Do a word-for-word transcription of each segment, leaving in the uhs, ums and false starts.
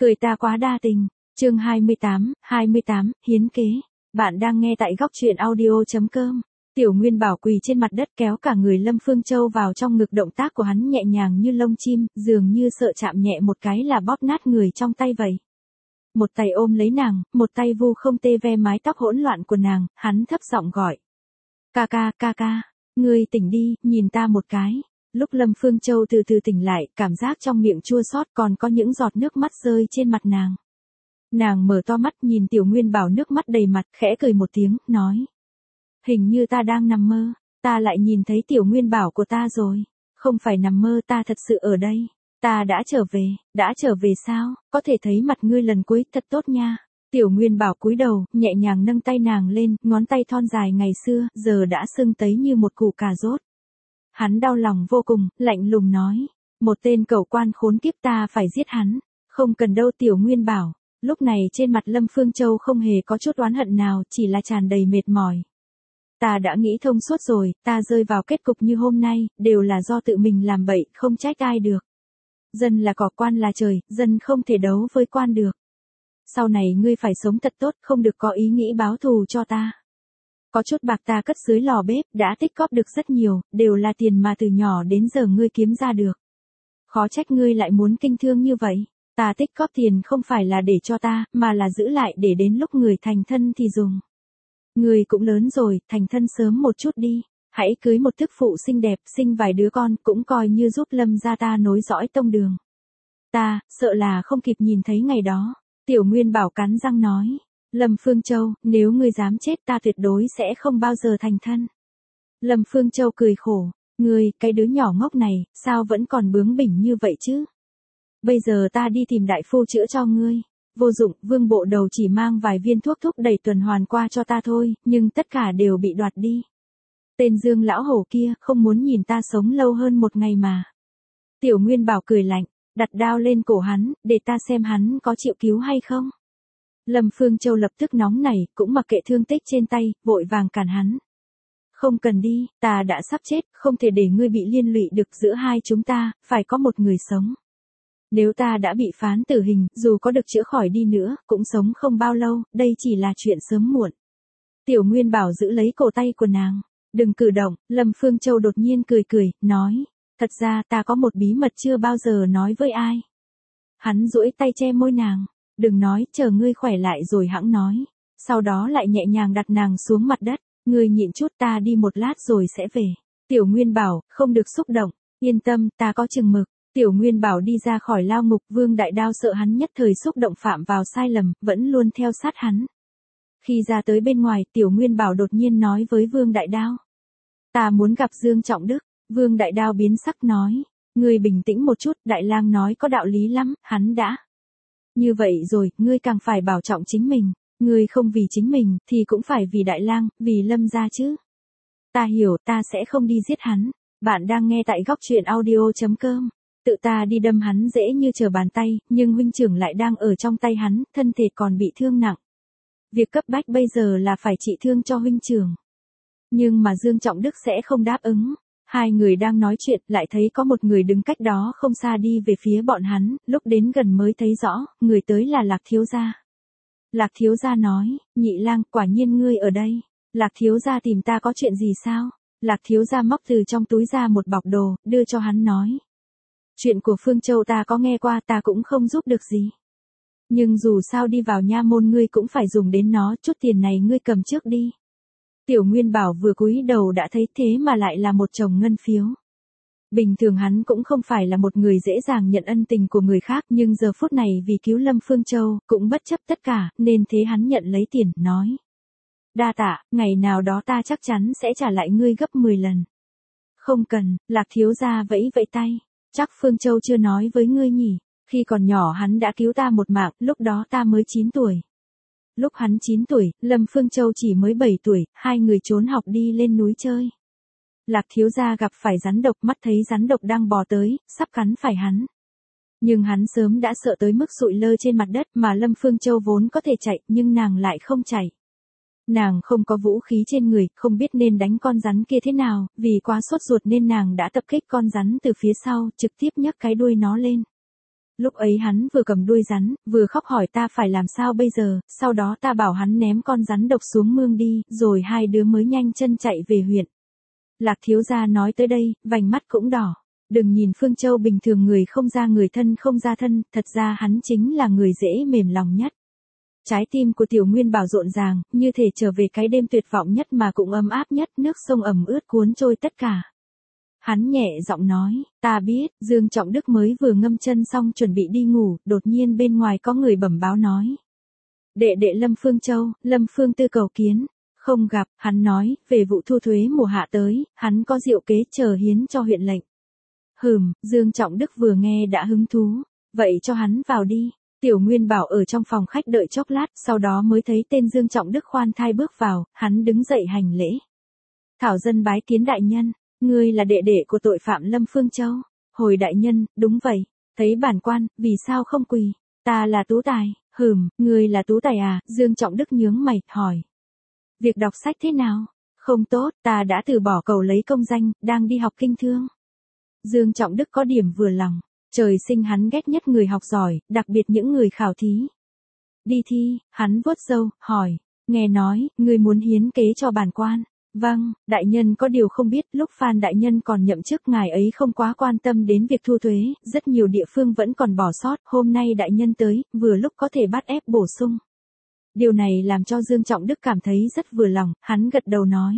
Cười ta quá đa tình. Chương hai mươi tám, hai mươi tám, hiến kế. Bạn đang nghe tại góc truyện audio chấm com. Tiểu Nguyên Bảo quỳ trên mặt đất kéo cả người Lâm Phương Châu vào trong ngực, động tác của hắn nhẹ nhàng như lông chim, dường như sợ chạm nhẹ một cái là bóp nát người trong tay vậy. Một tay ôm lấy nàng, một tay vu không tê ve mái tóc hỗn loạn của nàng, hắn thấp giọng gọi. Ca ca, ca ca, ngươi tỉnh đi, nhìn ta một cái. Lúc Lâm Phương Châu từ từ tỉnh lại, cảm giác trong miệng chua xót, còn có những giọt nước mắt rơi trên mặt nàng. Nàng mở to mắt nhìn Tiểu Nguyên Bảo nước mắt đầy mặt, khẽ cười một tiếng, nói. Hình như ta đang nằm mơ, ta lại nhìn thấy Tiểu Nguyên Bảo của ta rồi. Không phải nằm mơ, ta thật sự ở đây. Ta đã trở về, đã trở về sao, có thể thấy mặt ngươi lần cuối, thật tốt nha. Tiểu Nguyên Bảo cúi đầu, nhẹ nhàng nâng tay nàng lên, ngón tay thon dài ngày xưa, giờ đã sưng tấy như một củ cà rốt. Hắn đau lòng vô cùng, lạnh lùng nói. Một tên cẩu quan khốn kiếp, ta phải giết hắn. Không cần đâu Tiểu Nguyên Bảo. Lúc này trên mặt Lâm Phương Châu không hề có chút oán hận nào, chỉ là tràn đầy mệt mỏi. Ta đã nghĩ thông suốt rồi, ta rơi vào kết cục như hôm nay, đều là do tự mình làm bậy, không trách ai được. Dân là cỏ, quan là trời, dân không thể đấu với quan được. Sau này ngươi phải sống thật tốt, không được có ý nghĩ báo thù cho ta. Có chút bạc ta cất dưới lò bếp, đã tích cóp được rất nhiều, đều là tiền mà từ nhỏ đến giờ ngươi kiếm ra được. Khó trách ngươi lại muốn kinh thương như vậy. Ta tích cóp tiền không phải là để cho ta, mà là giữ lại để đến lúc người thành thân thì dùng. Ngươi cũng lớn rồi, thành thân sớm một chút đi. Hãy cưới một thức phụ xinh đẹp, sinh vài đứa con, cũng coi như giúp Lâm gia ta nối dõi tông đường. Ta, sợ là không kịp nhìn thấy ngày đó. Tiểu Nguyên Bảo cắn răng nói. Lâm Phương Châu, nếu ngươi dám chết ta tuyệt đối sẽ không bao giờ thành thân. Lâm Phương Châu cười khổ. Ngươi, cái đứa nhỏ ngốc này, sao vẫn còn bướng bỉnh như vậy chứ? Bây giờ ta đi tìm đại phu chữa cho ngươi. Vô dụng, Vương Bộ Đầu chỉ mang vài viên thuốc thúc đẩy tuần hoàn qua cho ta thôi, nhưng tất cả đều bị đoạt đi. Tên Dương lão hổ kia, không muốn nhìn ta sống lâu hơn một ngày mà. Tiểu Nguyên Bảo cười lạnh, đặt đao lên cổ hắn, để ta xem hắn có chịu cứu hay không. Lâm Phương Châu lập tức nóng nảy, cũng mặc kệ thương tích trên tay, vội vàng cản hắn. Không cần đi, ta đã sắp chết, không thể để ngươi bị liên lụy được, giữa hai chúng ta, phải có một người sống. Nếu ta đã bị phán tử hình, dù có được chữa khỏi đi nữa, cũng sống không bao lâu, đây chỉ là chuyện sớm muộn. Tiểu Nguyên Bảo giữ lấy cổ tay của nàng. Đừng cử động, Lâm Phương Châu đột nhiên cười cười, nói. Thật ra ta có một bí mật chưa bao giờ nói với ai. Hắn duỗi tay che môi nàng. Đừng nói, chờ ngươi khỏe lại rồi hẵng nói. Sau đó lại nhẹ nhàng đặt nàng xuống mặt đất. Ngươi nhịn chút, ta đi một lát rồi sẽ về. Tiểu Nguyên Bảo, không được xúc động. Yên tâm, ta có chừng mực. Tiểu Nguyên Bảo đi ra khỏi lao ngục, Vương Đại Đao sợ hắn nhất thời xúc động phạm vào sai lầm, vẫn luôn theo sát hắn. Khi ra tới bên ngoài, Tiểu Nguyên Bảo đột nhiên nói với Vương Đại Đao. Ta muốn gặp Dương Trọng Đức. Vương Đại Đao biến sắc nói. Ngươi bình tĩnh một chút, Đại Lang nói có đạo lý lắm, hắn đã. Như vậy rồi, ngươi càng phải bảo trọng chính mình. Ngươi không vì chính mình, thì cũng phải vì Đại Lang, vì Lâm gia chứ. Ta hiểu, ta sẽ không đi giết hắn. Bạn đang nghe tại góc truyện audio chấm com. Tự ta đi đâm hắn dễ như trở bàn tay, nhưng huynh trưởng lại đang ở trong tay hắn, thân thể còn bị thương nặng. Việc cấp bách bây giờ là phải trị thương cho huynh trưởng. Nhưng mà Dương Trọng Đức sẽ không đáp ứng. Hai người đang nói chuyện, lại thấy có một người đứng cách đó không xa đi về phía bọn hắn, lúc đến gần mới thấy rõ, người tới là Lạc Thiếu Gia. Lạc Thiếu Gia nói, Nhị Lang, quả nhiên ngươi ở đây. Lạc Thiếu Gia tìm ta có chuyện gì sao? Lạc Thiếu Gia móc từ trong túi ra một bọc đồ, đưa cho hắn nói. Chuyện của Phương Châu ta có nghe qua, ta cũng không giúp được gì. Nhưng dù sao đi vào nha môn ngươi cũng phải dùng đến nó, chút tiền này ngươi cầm trước đi. Tiểu Nguyên Bảo vừa cúi đầu đã thấy thế mà lại là một chồng ngân phiếu. Bình thường hắn cũng không phải là một người dễ dàng nhận ân tình của người khác, nhưng giờ phút này vì cứu Lâm Phương Châu, cũng bất chấp tất cả, nên thế hắn nhận lấy tiền, nói. Đa tạ, ngày nào đó ta chắc chắn sẽ trả lại ngươi gấp mười lần. Không cần, Lạc Thiếu Gia vẫy vẫy tay. Chắc Phương Châu chưa nói với ngươi nhỉ, khi còn nhỏ hắn đã cứu ta một mạng, lúc đó ta mới chín tuổi. Lúc hắn chín tuổi, Lâm Phương Châu chỉ mới bảy tuổi, hai người trốn học đi lên núi chơi. Lạc Thiếu Gia gặp phải rắn độc, mắt thấy rắn độc đang bò tới, sắp cắn phải hắn. Nhưng hắn sớm đã sợ tới mức sụi lơ trên mặt đất, mà Lâm Phương Châu vốn có thể chạy, nhưng nàng lại không chạy. Nàng không có vũ khí trên người, không biết nên đánh con rắn kia thế nào, vì quá sốt ruột nên nàng đã tập kích con rắn từ phía sau, trực tiếp nhấc cái đuôi nó lên. Lúc ấy hắn vừa cầm đuôi rắn, vừa khóc hỏi ta phải làm sao bây giờ, sau đó ta bảo hắn ném con rắn độc xuống mương đi, rồi hai đứa mới nhanh chân chạy về huyện. Lạc thiếu gia nói tới đây, vành mắt cũng đỏ. Đừng nhìn Phương Châu bình thường người không ra người thân không ra thân, thật ra hắn chính là người dễ mềm lòng nhất. Trái tim của Tiểu Nguyên Bảo rộn ràng, như thể trở về cái đêm tuyệt vọng nhất mà cũng ấm áp nhất, nước sông ẩm ướt cuốn trôi tất cả. Hắn nhẹ giọng nói, ta biết, Dương Trọng Đức mới vừa ngâm chân xong chuẩn bị đi ngủ, đột nhiên bên ngoài có người bẩm báo nói. Đệ đệ Lâm Phương Châu, Lâm Phương Tư cầu kiến. Không gặp, hắn nói, về vụ thu thuế mùa hạ tới, hắn có diệu kế chờ hiến cho huyện lệnh. Hừm, Dương Trọng Đức vừa nghe đã hứng thú. Vậy cho hắn vào đi. Tiểu Nguyên Bảo ở trong phòng khách đợi chốc lát, sau đó mới thấy tên Dương Trọng Đức khoan thai bước vào, hắn đứng dậy hành lễ. Thảo dân bái kiến đại nhân, ngươi là đệ đệ của tội phạm Lâm Phương Châu. Hồi đại nhân, đúng vậy, thấy bản quan, vì sao không quỳ? Ta là Tú Tài, hừm, ngươi là Tú Tài à? Dương Trọng Đức nhướng mày, hỏi. Việc đọc sách thế nào? Không tốt, ta đã từ bỏ cầu lấy công danh, đang đi học kinh thương. Dương Trọng Đức có điểm vừa lòng. Trời sinh hắn ghét nhất người học giỏi, đặc biệt những người khảo thí. Đi thi, hắn vuốt râu, hỏi, nghe nói, ngươi muốn hiến kế cho bản quan. Vâng, đại nhân có điều không biết, lúc Phan đại nhân còn nhậm chức ngài ấy không quá quan tâm đến việc thu thuế, rất nhiều địa phương vẫn còn bỏ sót, hôm nay đại nhân tới, vừa lúc có thể bắt ép bổ sung. Điều này làm cho Dương Trọng Đức cảm thấy rất vừa lòng, hắn gật đầu nói.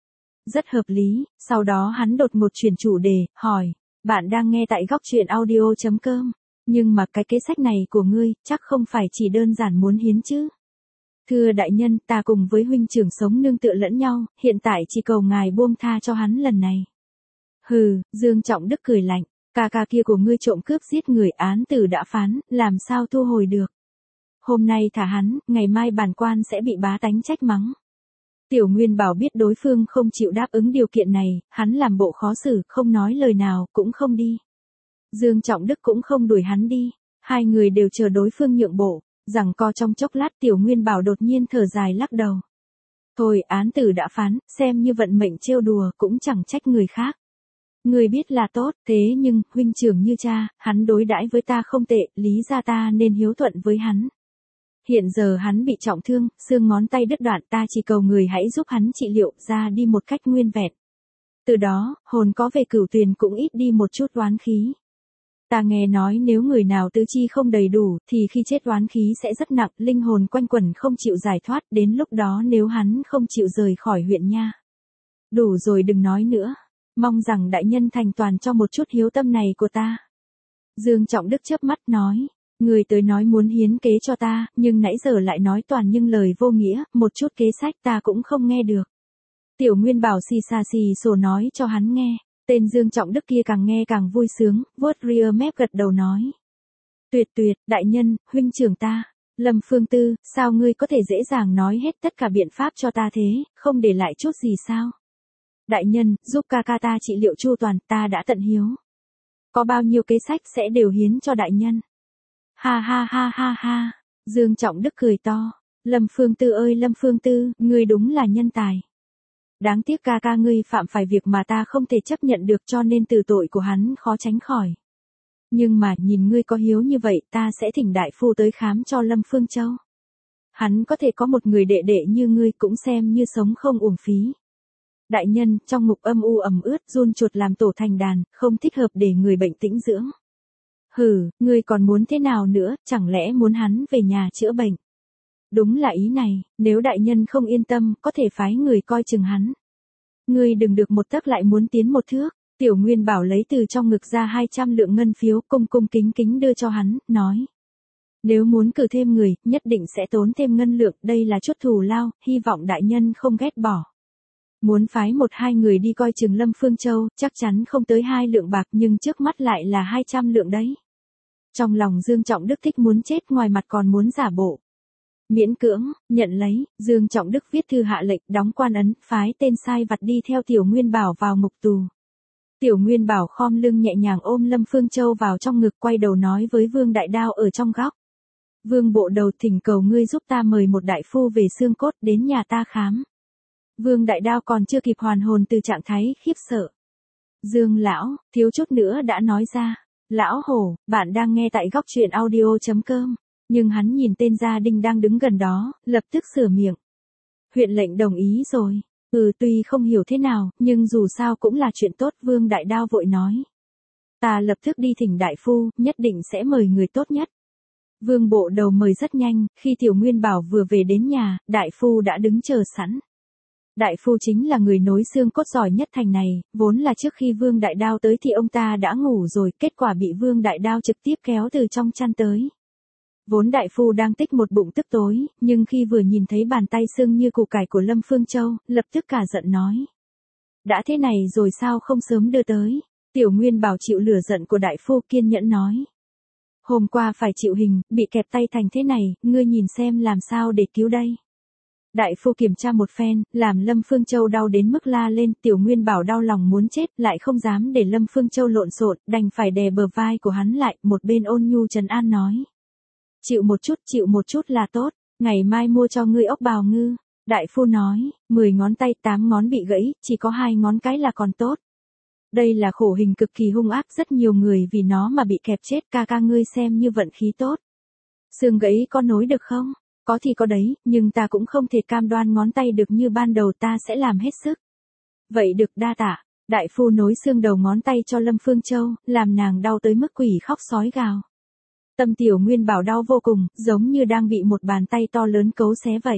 Rất hợp lý, sau đó hắn đột ngột chuyển chủ đề, hỏi. Bạn đang nghe tại góc truyện audio chấm com, nhưng mà cái kế sách này của ngươi, chắc không phải chỉ đơn giản muốn hiến chứ. Thưa đại nhân, ta cùng với huynh trưởng sống nương tựa lẫn nhau, hiện tại chỉ cầu ngài buông tha cho hắn lần này. Hừ, Dương Trọng Đức cười lạnh, ca ca kia của ngươi trộm cướp giết người án tử đã phán, làm sao thu hồi được. Hôm nay thả hắn, ngày mai bản quan sẽ bị bá tánh trách mắng. Tiểu Nguyên Bảo biết đối phương không chịu đáp ứng điều kiện này, hắn làm bộ khó xử, không nói lời nào, cũng không đi. Dương Trọng Đức cũng không đuổi hắn đi, hai người đều chờ đối phương nhượng bộ, giằng co trong chốc lát Tiểu Nguyên Bảo đột nhiên thở dài lắc đầu. Thôi án tử đã phán, xem như vận mệnh trêu đùa, cũng chẳng trách người khác. Người biết là tốt, thế nhưng, huynh trưởng như cha, hắn đối đãi với ta không tệ, lý ra ta nên hiếu thuận với hắn. Hiện giờ hắn bị trọng thương, xương ngón tay đứt đoạn, ta chỉ cầu người hãy giúp hắn trị liệu ra đi một cách nguyên vẹn. Từ đó, hồn có về Cửu Tuyền cũng ít đi một chút oán khí. Ta nghe nói nếu người nào tứ chi không đầy đủ, thì khi chết oán khí sẽ rất nặng, linh hồn quanh quẩn không chịu giải thoát, đến lúc đó nếu hắn không chịu rời khỏi huyện nha. Đủ rồi đừng nói nữa, mong rằng đại nhân thành toàn cho một chút hiếu tâm này của ta. Dương Trọng Đức chớp mắt nói. Người tới nói muốn hiến kế cho ta, nhưng nãy giờ lại nói toàn những lời vô nghĩa, một chút kế sách ta cũng không nghe được. Tiểu Nguyên Bảo xì xà xì sổ nói cho hắn nghe, tên Dương Trọng Đức kia càng nghe càng vui sướng, vuốt ria mép gật đầu nói. Tuyệt tuyệt, đại nhân, huynh trưởng ta, Lâm Phương Tư, sao ngươi có thể dễ dàng nói hết tất cả biện pháp cho ta thế, không để lại chút gì sao? Đại nhân, giúp ca ca ta trị liệu chu toàn, ta đã tận hiếu. Có bao nhiêu kế sách sẽ đều hiến cho đại nhân. Ha ha ha ha ha, Dương Trọng Đức cười to, Lâm Phương Tư ơi Lâm Phương Tư, ngươi đúng là nhân tài. Đáng tiếc ca ca ngươi phạm phải việc mà ta không thể chấp nhận được cho nên từ tội của hắn khó tránh khỏi. Nhưng mà nhìn ngươi có hiếu như vậy ta sẽ thỉnh đại phu tới khám cho Lâm Phương Châu. Hắn có thể có một người đệ đệ như ngươi cũng xem như sống không uổng phí. Đại nhân, trong ngục âm u ẩm ướt run chuột làm tổ thành đàn, không thích hợp để người bệnh tĩnh dưỡng. Hừ, ngươi còn muốn thế nào nữa, chẳng lẽ muốn hắn về nhà chữa bệnh? Đúng là ý này, nếu đại nhân không yên tâm, có thể phái người coi chừng hắn. Ngươi đừng được một tấc lại muốn tiến một thước. Tiểu Nguyên Bảo lấy từ trong ngực ra hai trăm lượng ngân phiếu, cung cung kính kính đưa cho hắn, nói. Nếu muốn cử thêm người, nhất định sẽ tốn thêm ngân lượng, đây là chút thù lao, hy vọng đại nhân không ghét bỏ. Muốn phái một hai người đi coi chừng Lâm Phương Châu, chắc chắn không tới hai lượng bạc nhưng trước mắt lại là hai trăm lượng đấy. Trong lòng Dương Trọng Đức thích muốn chết, ngoài mặt còn muốn giả bộ. Miễn cưỡng, nhận lấy, Dương Trọng Đức viết thư hạ lệnh, đóng quan ấn, phái tên sai vặt đi theo Tiểu Nguyên Bảo vào ngục tù. Tiểu Nguyên Bảo khom lưng nhẹ nhàng ôm Lâm Phương Châu vào trong ngực, quay đầu nói với Vương Đại Đao ở trong góc. Vương bộ đầu, thỉnh cầu ngươi giúp ta mời một đại phu về xương cốt đến nhà ta khám. Vương Đại Đao còn chưa kịp hoàn hồn từ trạng thái khiếp sợ. Dương lão, thiếu chút nữa đã nói ra. Lão Hổ, bạn đang nghe tại góc truyện audio.com. Nhưng hắn nhìn tên gia đình đang đứng gần đó, lập tức sửa miệng. Huyện lệnh đồng ý rồi. Ừ, tuy không hiểu thế nào, nhưng dù sao cũng là chuyện tốt, Vương Đại Đao vội nói. Ta lập tức đi thỉnh đại phu, nhất định sẽ mời người tốt nhất. Vương bộ đầu mời rất nhanh, khi Tiểu Nguyên Bảo vừa về đến nhà, đại phu đã đứng chờ sẵn. Đại phu chính là người nối xương cốt giỏi nhất thành này, vốn là trước khi Vương Đại Đao tới thì ông ta đã ngủ rồi, kết quả bị Vương Đại Đao trực tiếp kéo từ trong chăn tới. Vốn đại phu đang tích một bụng tức tối, nhưng khi vừa nhìn thấy bàn tay sưng như củ cải của Lâm Phương Châu, lập tức cả giận nói. Đã thế này rồi sao không sớm đưa tới? Tiểu Nguyên Bảo chịu lửa giận của đại phu, kiên nhẫn nói. Hôm qua phải chịu hình, bị kẹp tay thành thế này, ngươi nhìn xem làm sao để cứu đây. Đại phu kiểm tra một phen, làm Lâm Phương Châu đau đến mức la lên, Tiểu Nguyên Bảo đau lòng muốn chết, lại không dám để Lâm Phương Châu lộn xộn, đành phải đè bờ vai của hắn lại, một bên ôn nhu trấn an nói. Chịu một chút, chịu một chút là tốt, ngày mai mua cho ngươi ốc bào ngư. Đại phu nói, mười ngón tay tám ngón bị gãy, chỉ có hai ngón cái là còn tốt. Đây là khổ hình cực kỳ hung ác, rất nhiều người vì nó mà bị kẹp chết, ca ca ngươi xem như vận khí tốt. Xương gãy có nối được không? Có thì có đấy, nhưng ta cũng không thể cam đoan ngón tay được như ban đầu, ta sẽ làm hết sức. Vậy được, đa tạ. Đại phu nối xương đầu ngón tay cho Lâm Phương Châu, làm nàng đau tới mức quỷ khóc sói gào. Tâm Tiểu Nguyên Bảo đau vô cùng, giống như đang bị một bàn tay to lớn cấu xé vậy.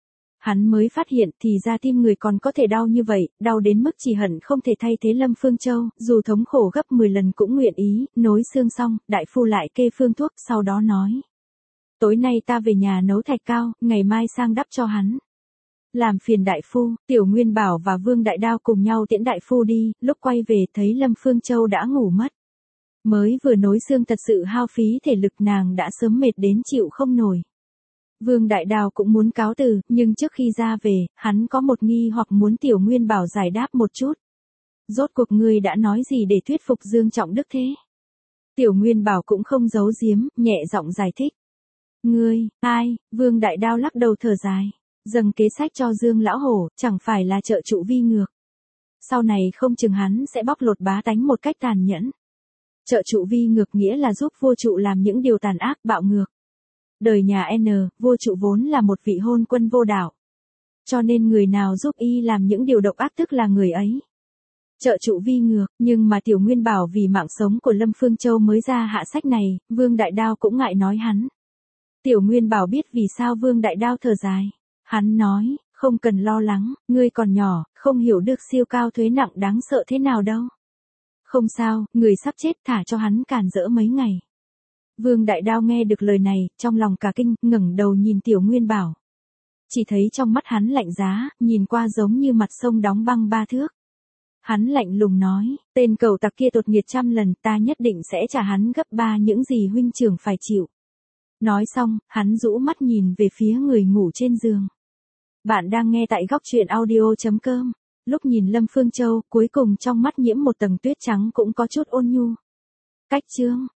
Hắn mới phát hiện thì ra tim người còn có thể đau như vậy, đau đến mức chỉ hận không thể thay thế Lâm Phương Châu, dù thống khổ gấp mười lần cũng nguyện ý. Nối xương xong, đại phu lại kê phương thuốc, sau đó nói. Tối nay ta về nhà nấu thạch cao, ngày mai sang đắp cho hắn. Làm phiền đại phu, Tiểu Nguyên Bảo và Vương Đại Đao cùng nhau tiễn đại phu đi, lúc quay về thấy Lâm Phương Châu đã ngủ mất. Mới vừa nối xương thật sự hao phí thể lực, nàng đã sớm mệt đến chịu không nổi. Vương Đại Đao cũng muốn cáo từ, nhưng trước khi ra về, hắn có một nghi hoặc muốn Tiểu Nguyên Bảo giải đáp một chút. Rốt cuộc ngươi đã nói gì để thuyết phục Dương Trọng Đức thế? Tiểu Nguyên Bảo cũng không giấu giếm, nhẹ giọng giải thích. Ngươi, ai? Vương Đại Đao lắc đầu thở dài. Dâng kế sách cho Dương Lão Hổ, chẳng phải là trợ trụ vi ngược. Sau này không chừng hắn sẽ bóc lột bá tánh một cách tàn nhẫn. Trợ trụ vi ngược nghĩa là giúp vua trụ làm những điều tàn ác bạo ngược. Đời nhà N, vua trụ vốn là một vị hôn quân vô đạo. Cho nên người nào giúp y làm những điều độc ác tức là người ấy. Trợ trụ vi ngược, nhưng mà Tiểu Nguyên Bảo vì mạng sống của Lâm Phương Châu mới ra hạ sách này, Vương Đại Đao cũng ngại nói hắn. Tiểu Nguyên Bảo biết vì sao Vương Đại Đao thở dài. Hắn nói, không cần lo lắng, ngươi còn nhỏ, không hiểu được siêu cao thuế nặng đáng sợ thế nào đâu. Không sao, người sắp chết, thả cho hắn càn rỡ mấy ngày. Vương Đại Đao nghe được lời này, trong lòng cả kinh, ngẩng đầu nhìn Tiểu Nguyên Bảo. Chỉ thấy trong mắt hắn lạnh giá, nhìn qua giống như mặt sông đóng băng ba thước. Hắn lạnh lùng nói, tên cẩu tặc kia tột nghiệt trăm lần, ta nhất định sẽ trả hắn gấp ba những gì huynh trưởng phải chịu. Nói xong, hắn rũ mắt nhìn về phía người ngủ trên giường. Bạn đang nghe tại góc truyện audio.com. Lúc nhìn Lâm Phương Châu, cuối cùng trong mắt nhiễm một tầng tuyết trắng cũng có chút ôn nhu. Cách chương